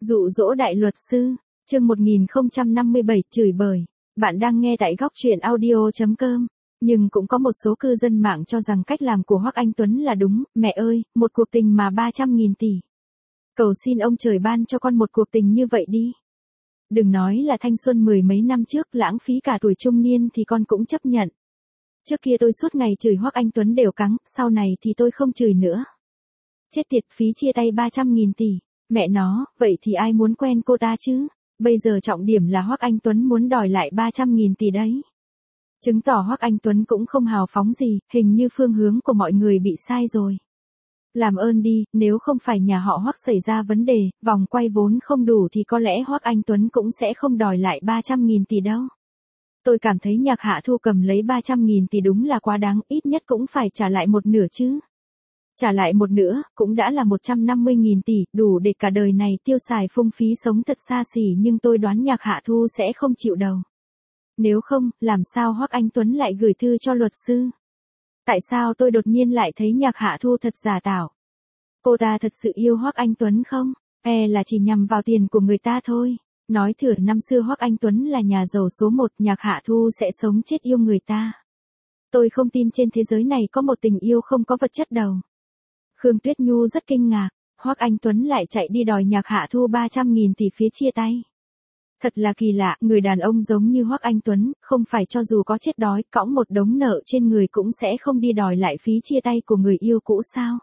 Dụ dỗ đại luật sư, chương 1057 chửi bới. Bạn đang nghe tại góc truyện audio.com. Nhưng cũng có một số cư dân mạng cho rằng cách làm của Hoắc Anh Tuấn là đúng. Mẹ ơi, một cuộc tình mà 300.000 tỷ. Cầu xin ông trời ban cho con một cuộc tình như vậy đi. Đừng nói là thanh xuân mười mấy năm trước lãng phí cả tuổi trung niên thì con cũng chấp nhận. Trước kia tôi suốt ngày chửi Hoắc Anh Tuấn đều cắn, sau này thì tôi không chửi nữa. Chết tiệt, phí chia tay 300.000 tỷ. Mẹ nó, vậy thì ai muốn quen cô ta chứ? Bây giờ trọng điểm là Hoắc Anh Tuấn muốn đòi lại 300.000 tỷ đấy. Chứng tỏ Hoắc Anh Tuấn cũng không hào phóng gì, hình như phương hướng của mọi người bị sai rồi. Làm ơn đi, nếu không phải nhà họ Hoắc xảy ra vấn đề, vòng quay vốn không đủ thì có lẽ Hoắc Anh Tuấn cũng sẽ không đòi lại 300.000 tỷ đâu. Tôi cảm thấy Nhạc Hạ Thu cầm lấy 300.000 tỷ đúng là quá đáng, ít nhất cũng phải trả lại một nửa chứ. Trả lại một nửa, cũng đã là 150.000 tỷ, đủ để cả đời này tiêu xài phung phí sống thật xa xỉ, nhưng tôi đoán Nhạc Hạ Thu sẽ không chịu đâu. Nếu không, làm sao Hoắc Anh Tuấn lại gửi thư cho luật sư? Tại sao tôi đột nhiên lại thấy Nhạc Hạ Thu thật giả tạo? Cô ta thật sự yêu Hoắc Anh Tuấn không? Là chỉ nhằm vào tiền của người ta thôi. Nói thử năm xưa Hoắc Anh Tuấn là nhà giàu số 1, Nhạc Hạ Thu sẽ sống chết yêu người ta. Tôi không tin trên thế giới này có một tình yêu không có vật chất đâu. Khương Tuyết Nhu rất kinh ngạc, Hoắc Anh Tuấn lại chạy đi đòi Nhạc Hạ Thu 300.000 tỷ phía chia tay. Thật là kỳ lạ, người đàn ông giống như Hoắc Anh Tuấn, không phải cho dù có chết đói, cõng một đống nợ trên người cũng sẽ không đi đòi lại phí chia tay của người yêu cũ sao?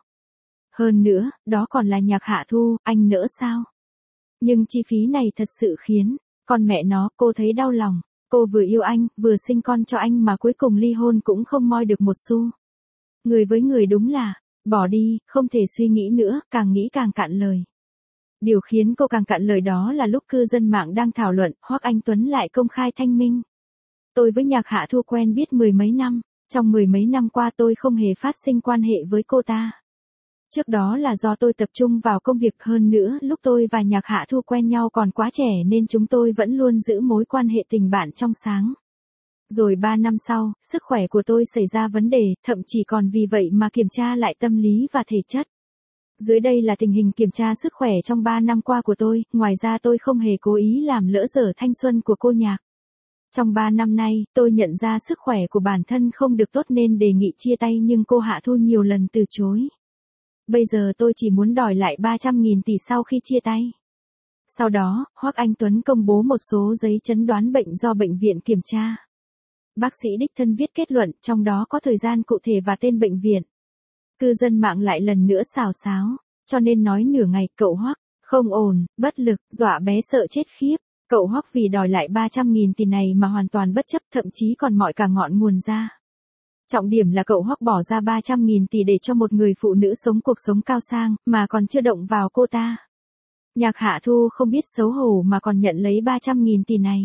Hơn nữa, đó còn là Nhạc Hạ Thu, anh nỡ sao? Nhưng chi phí này thật sự khiến, con mẹ nó, cô thấy đau lòng. Cô vừa yêu anh, vừa sinh con cho anh mà cuối cùng ly hôn cũng không moi được một xu. Người với người đúng là, bỏ đi, không thể suy nghĩ nữa, càng nghĩ càng cạn lời. Điều khiến cô càng cạn lời đó là lúc cư dân mạng đang thảo luận, Hoắc Anh Tuấn lại công khai thanh minh. Tôi với Nhạc Hạ Thu quen biết mười mấy năm, trong mười mấy năm qua tôi không hề phát sinh quan hệ với cô ta. Trước đó là do tôi tập trung vào công việc, hơn nữa lúc tôi và Nhạc Hạ Thu quen nhau còn quá trẻ nên chúng tôi vẫn luôn giữ mối quan hệ tình bạn trong sáng. Rồi 3 năm sau, sức khỏe của tôi xảy ra vấn đề, thậm chí còn vì vậy mà kiểm tra lại tâm lý và thể chất. Dưới đây là tình hình kiểm tra sức khỏe trong 3 năm qua của tôi, ngoài ra tôi không hề cố ý làm lỡ dở thanh xuân của cô Nhạc. Trong 3 năm nay, tôi nhận ra sức khỏe của bản thân không được tốt nên đề nghị chia tay nhưng cô Hạ Thu nhiều lần từ chối. Bây giờ tôi chỉ muốn đòi lại 300.000 tỷ sau khi chia tay. Sau đó, Hoắc Anh Tuấn công bố một số giấy chẩn đoán bệnh do bệnh viện kiểm tra. Bác sĩ đích thân viết kết luận, trong đó có thời gian cụ thể và tên bệnh viện. Cư dân mạng lại lần nữa xào xáo, cho nên nói nửa ngày, cậu Hoắc, không ổn, bất lực, dọa bé sợ chết khiếp. Cậu Hoắc vì đòi lại 300.000 tỷ này mà hoàn toàn bất chấp, thậm chí còn mọi cả ngọn nguồn ra. Trọng điểm là cậu Hoắc bỏ ra 300.000 tỷ để cho một người phụ nữ sống cuộc sống cao sang, mà còn chưa động vào cô ta. Nhạc Hạ Thu không biết xấu hổ mà còn nhận lấy 300.000 tỷ này.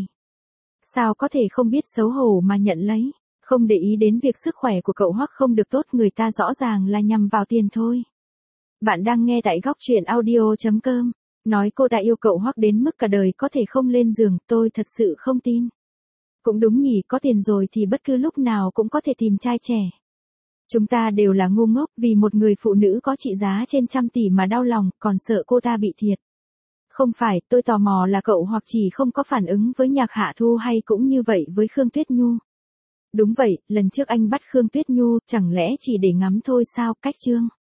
Sao có thể không biết xấu hổ mà nhận lấy, không để ý đến việc sức khỏe của cậu Hoắc không được tốt, người ta rõ ràng là nhằm vào tiền thôi. Bạn đang nghe tại góc truyện audio.com, nói cô ta yêu cậu Hoắc đến mức cả đời có thể không lên giường, tôi thật sự không tin. Cũng đúng nhỉ, có tiền rồi thì bất cứ lúc nào cũng có thể tìm trai trẻ. Chúng ta đều là ngu ngốc vì một người phụ nữ có trị giá trên trăm tỷ mà đau lòng, còn sợ cô ta bị thiệt. Không phải, tôi tò mò là cậu Hoắc chỉ không có phản ứng với Nhạc Hạ Thu hay cũng như vậy với Khương Tuyết Nhu. Đúng vậy, lần trước anh bắt Khương Tuyết Nhu, chẳng lẽ chỉ để ngắm thôi sao? Cách chương.